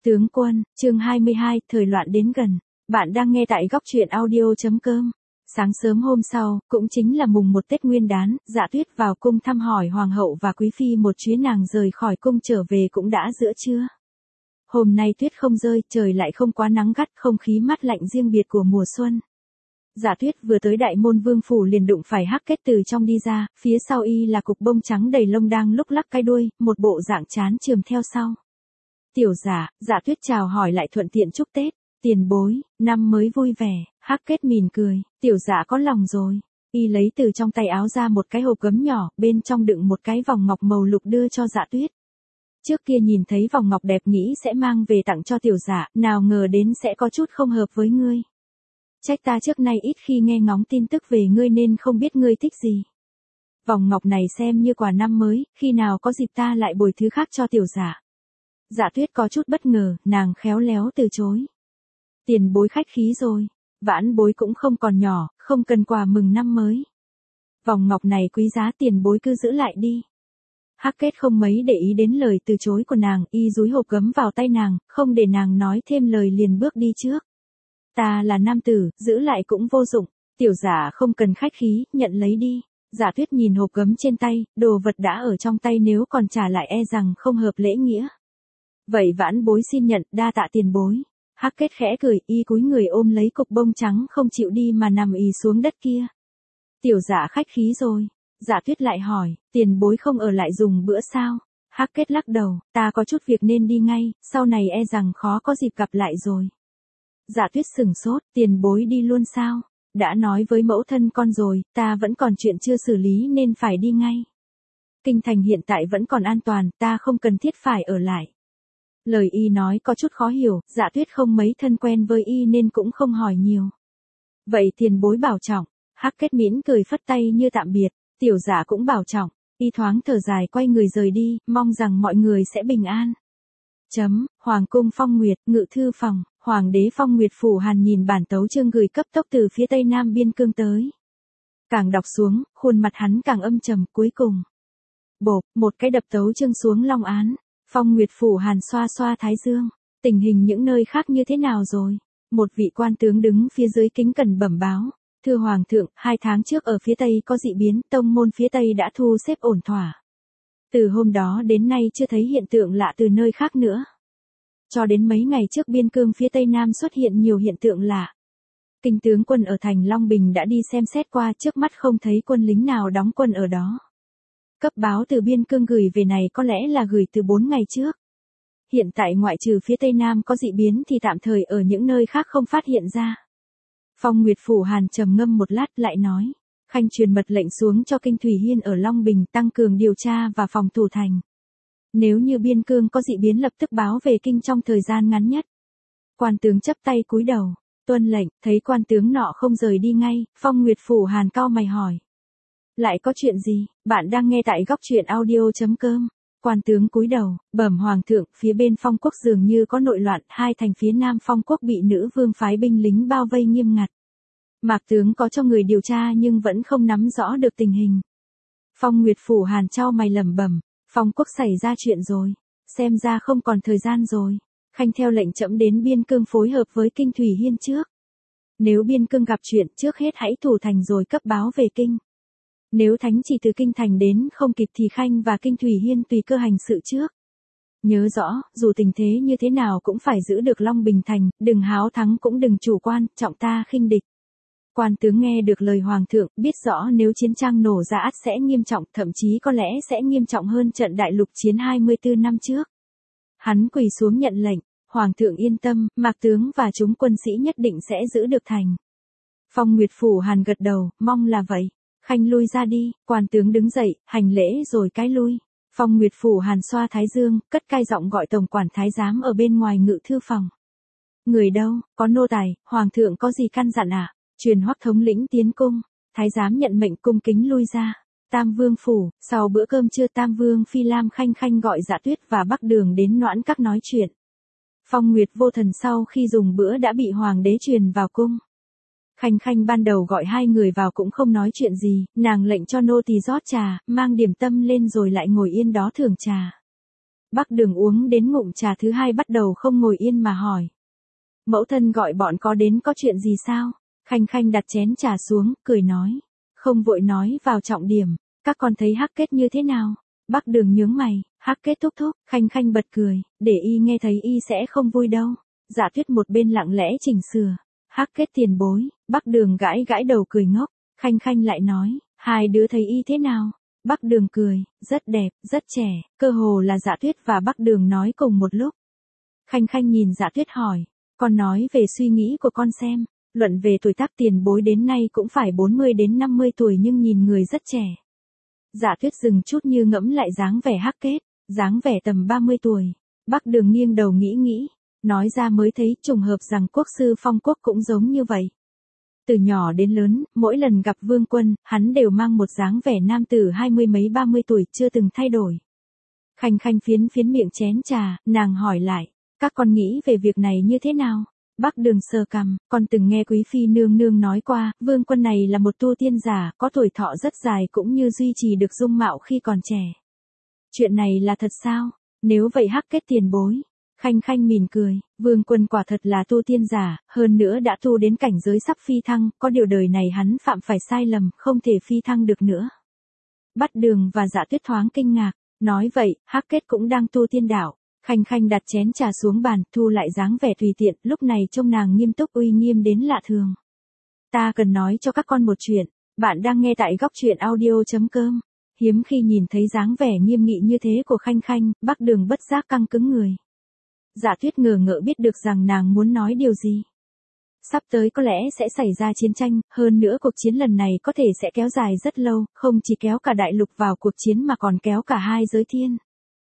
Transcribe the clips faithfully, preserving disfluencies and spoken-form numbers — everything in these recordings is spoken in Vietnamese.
Tướng quân, chương hai mươi hai, thời loạn đến gần. Bạn đang nghe tại góc truyện audio.com. Sáng sớm hôm sau, cũng chính là mùng một Tết Nguyên Đán, Dạ Tuyết vào cung thăm hỏi hoàng hậu và quý phi một chuyến, nàng rời khỏi cung trở về cũng đã giữa trưa. Hôm nay tuyết không rơi, trời lại không quá nắng gắt, không khí mát lạnh riêng biệt của mùa xuân. Dạ Tuyết vừa tới đại môn vương phủ liền đụng phải Hắc Kết từ trong đi ra, phía sau y là cục bông trắng đầy lông đang lúc lắc cái đuôi, một bộ dạng chán chườm theo sau. Tiểu Dạ, Dạ Tuyết chào hỏi lại thuận tiện chúc Tết, tiền bối, năm mới vui vẻ. Hắc Kết mỉm cười, Tiểu Dạ có lòng rồi. Y lấy từ trong tay áo ra một cái hộp gấm nhỏ, bên trong đựng một cái vòng ngọc màu lục đưa cho Dạ Tuyết. Trước kia nhìn thấy vòng ngọc đẹp nghĩ sẽ mang về tặng cho Tiểu Dạ, nào ngờ đến sẽ có chút không hợp với ngươi. Trách ta trước nay ít khi nghe ngóng tin tức về ngươi nên không biết ngươi thích gì. Vòng ngọc này xem như quà năm mới, khi nào có dịp ta lại bồi thứ khác cho Tiểu Dạ. Dạ Tuyết có chút bất ngờ, nàng khéo léo từ chối. Tiền bối khách khí rồi, vãn bối cũng không còn nhỏ, không cần quà mừng năm mới. Vòng ngọc này quý giá, tiền bối cứ giữ lại đi. Hắc Kết không mấy để ý đến lời từ chối của nàng, y dúi hộp gấm vào tay nàng, không để nàng nói thêm lời liền bước đi trước. Ta là nam tử, giữ lại cũng vô dụng, Tiểu Dạ không cần khách khí, nhận lấy đi. Dạ Tuyết nhìn hộp gấm trên tay, đồ vật đã ở trong tay nếu còn trả lại e rằng không hợp lễ nghĩa. Vậy vãn bối xin nhận, đa tạ tiền bối. Hắc Kết khẽ cười, y cúi người ôm lấy cục bông trắng không chịu đi mà nằm ì xuống đất kia. Tiểu Dạ khách khí rồi. Dạ Tuyết lại hỏi, tiền bối không ở lại dùng bữa sao? Hắc Kết lắc đầu, ta có chút việc nên đi ngay, sau này e rằng khó có dịp gặp lại rồi. Dạ Tuyết sửng sốt, tiền bối đi luôn sao? Đã nói với mẫu thân con rồi, ta vẫn còn chuyện chưa xử lý nên phải đi ngay. Kinh thành hiện tại vẫn còn an toàn, ta không cần thiết phải ở lại. Lời y nói có chút khó hiểu, Dạ Tuyết không mấy thân quen với y nên cũng không hỏi nhiều. Vậy tiền bối bảo trọng. Hắc Kết mỉm cười phất tay như tạm biệt, Tiểu Dạ cũng bảo trọng. Y thoáng thở dài quay người rời đi, mong rằng mọi người sẽ bình an. Chấm, Hoàng cung Phong Nguyệt, ngự thư phòng, Hoàng đế Phong Nguyệt Phủ Hàn nhìn bản tấu chương gửi cấp tốc từ phía tây nam biên cương tới. Càng đọc xuống, khuôn mặt hắn càng âm trầm, cuối cùng. Bộp, một cái đập tấu chương xuống long án. Phong Nguyệt Phủ Hàn xoa xoa thái dương, tình hình những nơi khác như thế nào rồi? Một vị quan tướng đứng phía dưới kính cẩn bẩm báo. Thưa Hoàng thượng, hai tháng trước ở phía Tây có dị biến, tông môn phía Tây đã thu xếp ổn thỏa. Từ hôm đó đến nay chưa thấy hiện tượng lạ từ nơi khác nữa. Cho đến mấy ngày trước biên cương phía Tây Nam xuất hiện nhiều hiện tượng lạ. Kinh tướng quân ở thành Long Bình đã đi xem xét qua, trước mắt không thấy quân lính nào đóng quân ở đó. Cấp báo từ biên cương gửi về này có lẽ là gửi từ bốn ngày trước. Hiện tại ngoại trừ phía Tây Nam có dị biến thì tạm thời ở những nơi khác không phát hiện ra. Phong Nguyệt Phủ Hàn trầm ngâm một lát lại nói, khanh truyền mật lệnh xuống cho Kinh Thủy Hiên ở Long Bình tăng cường điều tra và phòng thủ thành. Nếu như biên cương có dị biến lập tức báo về kinh trong thời gian ngắn nhất. Quan tướng chắp tay cúi đầu, tuân lệnh. Thấy quan tướng nọ không rời đi ngay, Phong Nguyệt Phủ Hàn cau mày hỏi. Lại có chuyện gì? Bạn đang nghe tại góc truyện audio.com. Quan tướng cúi đầu, bẩm Hoàng thượng, phía bên Phong quốc dường như có nội loạn, hai thành phía Nam Phong quốc bị nữ vương phái binh lính bao vây nghiêm ngặt. Mạc tướng có cho người điều tra nhưng vẫn không nắm rõ được tình hình. Phong Nguyệt Phủ Hàn chau mày lẩm bẩm, Phong quốc xảy ra chuyện rồi, xem ra không còn thời gian rồi. Khanh theo lệnh trẫm đến biên cương phối hợp với Kinh Thủy Hiên trước. Nếu biên cương gặp chuyện, trước hết hãy thủ thành rồi cấp báo về kinh. Nếu thánh chỉ từ kinh thành đến không kịp thì Khanh và Kinh Thủy Hiên tùy cơ hành sự trước. Nhớ rõ, dù tình thế như thế nào cũng phải giữ được Long Bình thành, đừng háo thắng cũng đừng chủ quan, trọng ta khinh địch. Quan tướng nghe được lời Hoàng thượng, biết rõ nếu chiến tranh nổ ra ắt sẽ nghiêm trọng, thậm chí có lẽ sẽ nghiêm trọng hơn trận đại lục chiến hai mươi tư năm trước. Hắn quỳ xuống nhận lệnh, Hoàng thượng yên tâm, Mạc tướng và chúng quân sĩ nhất định sẽ giữ được thành. Phong Nguyệt Phủ Hàn gật đầu, mong là vậy. Khanh lui ra đi, quan tướng đứng dậy, hành lễ rồi cái lui. Phong Nguyệt Phủ Hàn xoa thái dương, cất cai giọng gọi tổng quản thái giám ở bên ngoài ngự thư phòng. Người đâu, có nô tài, Hoàng thượng có gì căn dặn à? Truyền Hoắc thống lĩnh tiến cung. Thái giám nhận mệnh cung kính lui ra. Tam Vương Phủ, sau bữa cơm trưa Tam Vương Phi Lam Khanh Khanh gọi Dạ Tuyết và Bắc Đường đến Noãn Các nói chuyện. Phong Nguyệt vô thần sau khi dùng bữa đã bị Hoàng đế truyền vào cung. Khanh Khanh ban đầu gọi hai người vào cũng không nói chuyện gì, nàng lệnh cho nô tỳ rót trà, mang điểm tâm lên rồi lại ngồi yên đó thưởng trà. Bắc Đường uống đến ngụm trà thứ hai bắt đầu không ngồi yên mà hỏi. Mẫu thân gọi bọn có đến có chuyện gì sao? Khanh Khanh đặt chén trà xuống, cười nói. Không vội nói vào trọng điểm, các con thấy Hắc Kết như thế nào? Bắc Đường nhướng mày, Hắc Kết thúc thúc, Khanh Khanh bật cười, để y nghe thấy y sẽ không vui đâu. Dạ Tuyết một bên lặng lẽ chỉnh sửa. Hắc Kết tiền bối, Bắc Đường gãi gãi đầu cười ngốc, Khanh Khanh lại nói, hai đứa thấy y thế nào? Bắc Đường cười, rất đẹp, rất trẻ, cơ hồ là Dạ Tuyết và Bắc Đường nói cùng một lúc. Khanh Khanh nhìn Dạ Tuyết hỏi, con nói về suy nghĩ của con xem, luận về tuổi tác tiền bối đến nay cũng phải bốn mươi đến năm mươi tuổi nhưng nhìn người rất trẻ. Dạ Tuyết dừng chút như ngẫm lại dáng vẻ Hắc Kết, dáng vẻ tầm ba mươi tuổi. Bắc Đường nghiêng đầu nghĩ nghĩ, nói ra mới thấy trùng hợp rằng quốc sư Phong Quốc cũng giống như vậy. Từ nhỏ đến lớn, mỗi lần gặp Vương Quân, hắn đều mang một dáng vẻ nam tử hai mươi mấy ba mươi tuổi chưa từng thay đổi. Khanh Khanh phiến phiến miệng chén trà, nàng hỏi lại, các con nghĩ về việc này như thế nào? Bắc Đường sờ cằm, con từng nghe Quý Phi nương nương nói qua, Vương Quân này là một tu tiên giả, có tuổi thọ rất dài cũng như duy trì được dung mạo khi còn trẻ. Chuyện này là thật sao? Nếu vậy Hắc Kết tiền bối. Khanh Khanh mỉm cười, Vương Quân quả thật là tu tiên giả, hơn nữa đã tu đến cảnh giới sắp phi thăng, có điều đời này hắn phạm phải sai lầm, không thể phi thăng được nữa. Bắc Đường và Dạ Tuyết thoáng kinh ngạc, nói vậy, Hắc Kết cũng đang tu tiên đạo. Khanh Khanh đặt chén trà xuống bàn, thu lại dáng vẻ tùy tiện, lúc này trông nàng nghiêm túc uy nghiêm đến lạ thường. Ta cần nói cho các con một chuyện, bạn đang nghe tại góc truyện audio chấm com. Hiếm khi nhìn thấy dáng vẻ nghiêm nghị như thế của Khanh Khanh, Bắc Đường bất giác căng cứng người. Dạ Tuyết ngờ ngợ biết được rằng nàng muốn nói điều gì. Sắp tới có lẽ sẽ xảy ra chiến tranh, hơn nữa cuộc chiến lần này có thể sẽ kéo dài rất lâu, không chỉ kéo cả đại lục vào cuộc chiến mà còn kéo cả hai giới thiên.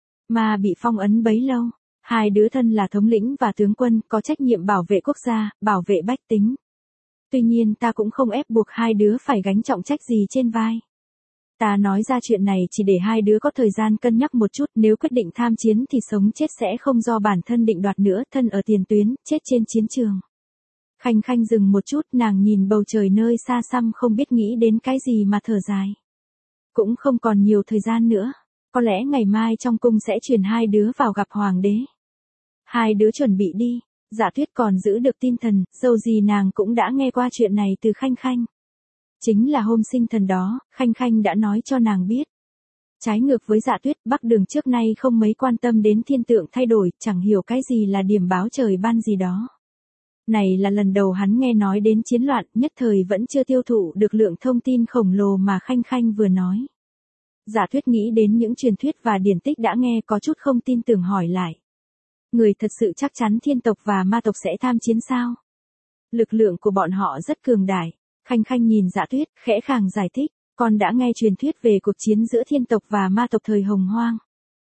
Mà bị phong ấn bấy lâu, hai đứa thân là thống lĩnh và tướng quân, có trách nhiệm bảo vệ quốc gia, bảo vệ bách tính. Tuy nhiên ta cũng không ép buộc hai đứa phải gánh trọng trách gì trên vai. Ta nói ra chuyện này chỉ để hai đứa có thời gian cân nhắc một chút, nếu quyết định tham chiến thì sống chết sẽ không do bản thân định đoạt nữa, thân ở tiền tuyến, chết trên chiến trường. Khanh Khanh dừng một chút, nàng nhìn bầu trời nơi xa xăm không biết nghĩ đến cái gì mà thở dài. Cũng không còn nhiều thời gian nữa, có lẽ ngày mai trong cung sẽ truyền hai đứa vào gặp hoàng đế. Hai đứa chuẩn bị đi, Dạ Tuyết còn giữ được tinh thần, dầu gì nàng cũng đã nghe qua chuyện này từ Khanh Khanh. Chính là hôm sinh thần đó, Khanh Khanh đã nói cho nàng biết. Trái ngược với Dạ Tuyết, Bắc Đường trước nay không mấy quan tâm đến thiên tượng thay đổi, chẳng hiểu cái gì là điểm báo trời ban gì đó. Này là lần đầu hắn nghe nói đến chiến loạn, nhất thời vẫn chưa tiêu thụ được lượng thông tin khổng lồ mà Khanh Khanh vừa nói. Dạ Tuyết nghĩ đến những truyền thuyết và điển tích đã nghe có chút không tin tưởng hỏi lại. Người thật sự chắc chắn thiên tộc và ma tộc sẽ tham chiến sao? Lực lượng của bọn họ rất cường đại. Khanh Khanh nhìn Dạ Tuyết, khẽ khàng giải thích, con đã nghe truyền thuyết về cuộc chiến giữa thiên tộc và ma tộc thời Hồng Hoang.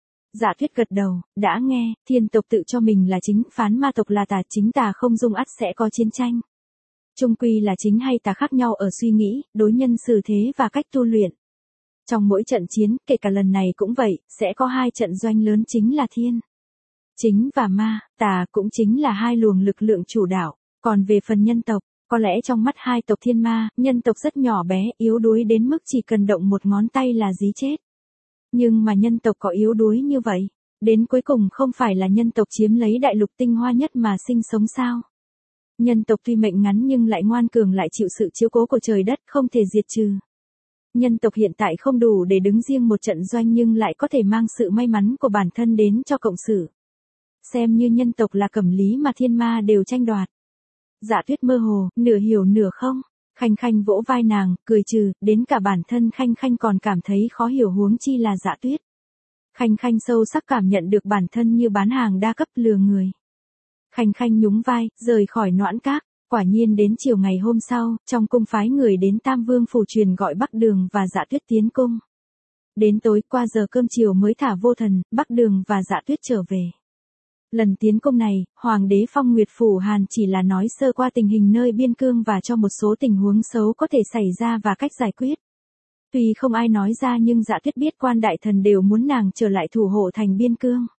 Dạ Tuyết gật đầu, đã nghe, thiên tộc tự cho mình là chính, phán ma tộc là tà, chính tà không dung ắt sẽ có chiến tranh. Chung quy là chính hay tà khác nhau ở suy nghĩ, đối nhân xử thế và cách tu luyện. Trong mỗi trận chiến, kể cả lần này cũng vậy, sẽ có hai trận doanh lớn chính là thiên. Chính và ma, tà cũng chính là hai luồng lực lượng chủ đạo, còn về phần nhân tộc, có lẽ trong mắt hai tộc thiên ma, nhân tộc rất nhỏ bé, yếu đuối đến mức chỉ cần động một ngón tay là dí chết. Nhưng mà nhân tộc có yếu đuối như vậy, đến cuối cùng không phải là nhân tộc chiếm lấy đại lục tinh hoa nhất mà sinh sống sao? Nhân tộc tuy mệnh ngắn nhưng lại ngoan cường, lại chịu sự chiếu cố của trời đất, không thể diệt trừ. Nhân tộc hiện tại không đủ để đứng riêng một trận doanh nhưng lại có thể mang sự may mắn của bản thân đến cho cộng sự. Xem như nhân tộc là cẩm lý mà thiên ma đều tranh đoạt. Dạ Tuyết mơ hồ, nửa hiểu nửa không. Khanh Khanh vỗ vai nàng, cười trừ, đến cả bản thân Khanh Khanh còn cảm thấy khó hiểu huống chi là Dạ Tuyết. Khanh Khanh sâu sắc cảm nhận được bản thân như bán hàng đa cấp lừa người. Khanh Khanh nhún vai, rời khỏi Noãn Các. Quả nhiên đến chiều ngày hôm sau, trong cung phái người đến Tam Vương phủ truyền gọi Bắc Đường và Dạ Tuyết tiến cung. Đến tối qua giờ cơm chiều mới thả vô thần, Bắc Đường và Dạ Tuyết trở về. Lần tiến công này, Hoàng đế phong Nguyệt Phủ Hàn chỉ là nói sơ qua tình hình nơi biên cương và cho một số tình huống xấu có thể xảy ra và cách giải quyết. Tuy không ai nói ra nhưng Dạ Tuyết biết quan đại thần đều muốn nàng trở lại thủ hộ thành biên cương.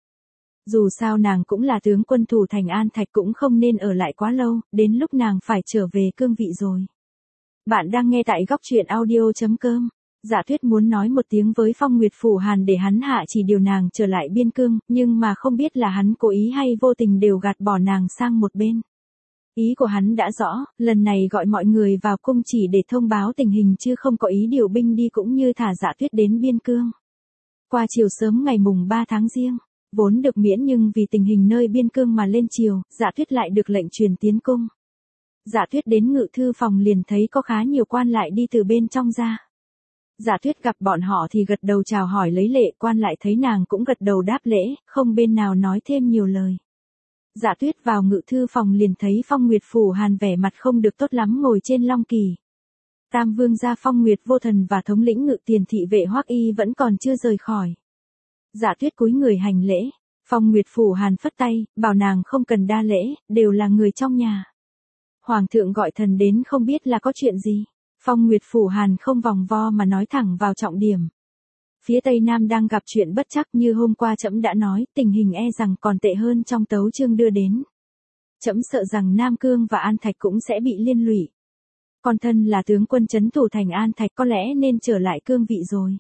Dù sao nàng cũng là tướng quân thủ thành An Thạch, cũng không nên ở lại quá lâu, đến lúc nàng phải trở về cương vị rồi. Bạn đang nghe tại góc truyện audio chấm com. Dạ Tuyết muốn nói một tiếng với Phong Nguyệt Phủ Hàn để hắn hạ chỉ điều nàng trở lại biên cương, nhưng mà không biết là hắn cố ý hay vô tình đều gạt bỏ nàng sang một bên. Ý của hắn đã rõ, lần này gọi mọi người vào cung chỉ để thông báo tình hình chứ không có ý điều binh đi cũng như thả Dạ Tuyết đến biên cương. Qua chiều sớm ngày mùng ba tháng Giêng, vốn được miễn nhưng vì tình hình nơi biên cương mà lên triều, Dạ Tuyết lại được lệnh truyền tiến cung. Dạ Tuyết đến ngự thư phòng liền thấy có khá nhiều quan lại đi từ bên trong ra. Dạ Tuyết gặp bọn họ thì gật đầu chào hỏi lấy lệ, quan lại thấy nàng cũng gật đầu đáp lễ, không bên nào nói thêm nhiều lời. Dạ Tuyết vào ngự thư phòng liền thấy Phong Nguyệt Phủ Hàn vẻ mặt không được tốt lắm ngồi trên long kỳ. Tam vương gia Phong Nguyệt Vô Thần và thống lĩnh ngự tiền thị vệ Hoắc Y vẫn còn chưa rời khỏi. Dạ Tuyết cúi người hành lễ, Phong Nguyệt Phủ Hàn phất tay, bảo nàng không cần đa lễ, đều là người trong nhà. Hoàng thượng gọi thần đến không biết là có chuyện gì. Phong Nguyệt Phủ Hàn không vòng vo mà nói thẳng vào trọng điểm. Phía Tây Nam đang gặp chuyện bất trắc như hôm qua trẫm đã nói, tình hình e rằng còn tệ hơn trong tấu chương đưa đến. Trẫm sợ rằng Nam Cương và An Thạch cũng sẽ bị liên lụy. Còn thân là tướng quân trấn thủ thành An Thạch có lẽ nên trở lại cương vị rồi.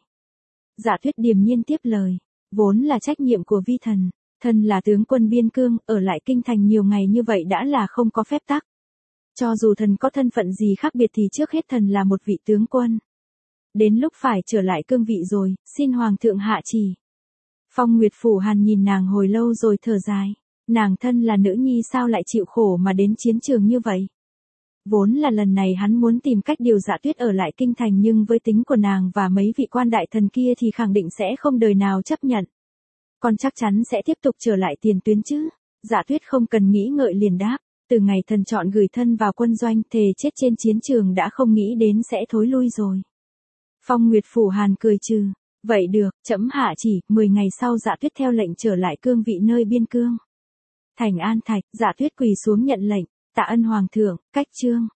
Dạ Tuyết điềm nhiên tiếp lời, vốn là trách nhiệm của vi thần, thần là tướng quân biên cương, ở lại kinh thành nhiều ngày như vậy đã là không có phép tắc. Cho dù thần có thân phận gì khác biệt thì trước hết thần là một vị tướng quân. Đến lúc phải trở lại cương vị rồi, xin Hoàng thượng hạ chỉ. Phong Nguyệt Phủ Hàn nhìn nàng hồi lâu rồi thở dài. Nàng thân là nữ nhi sao lại chịu khổ mà đến chiến trường như vậy. Vốn là lần này hắn muốn tìm cách điều Dạ Tuyết ở lại kinh thành nhưng với tính của nàng và mấy vị quan đại thần kia thì khẳng định sẽ không đời nào chấp nhận. Còn chắc chắn sẽ tiếp tục trở lại tiền tuyến chứ. Dạ Tuyết không cần nghĩ ngợi liền đáp. Từ ngày thần chọn gửi thân vào quân doanh thề chết trên chiến trường đã không nghĩ đến sẽ thối lui rồi. Phong Nguyệt Phủ Hàn cười trừ. Vậy được, trẫm hạ chỉ, mười ngày sau Dạ Tuyết theo lệnh trở lại cương vị nơi biên cương. Thành An Thạch, Dạ Tuyết quỳ xuống nhận lệnh, tạ ân Hoàng thượng, cách chương.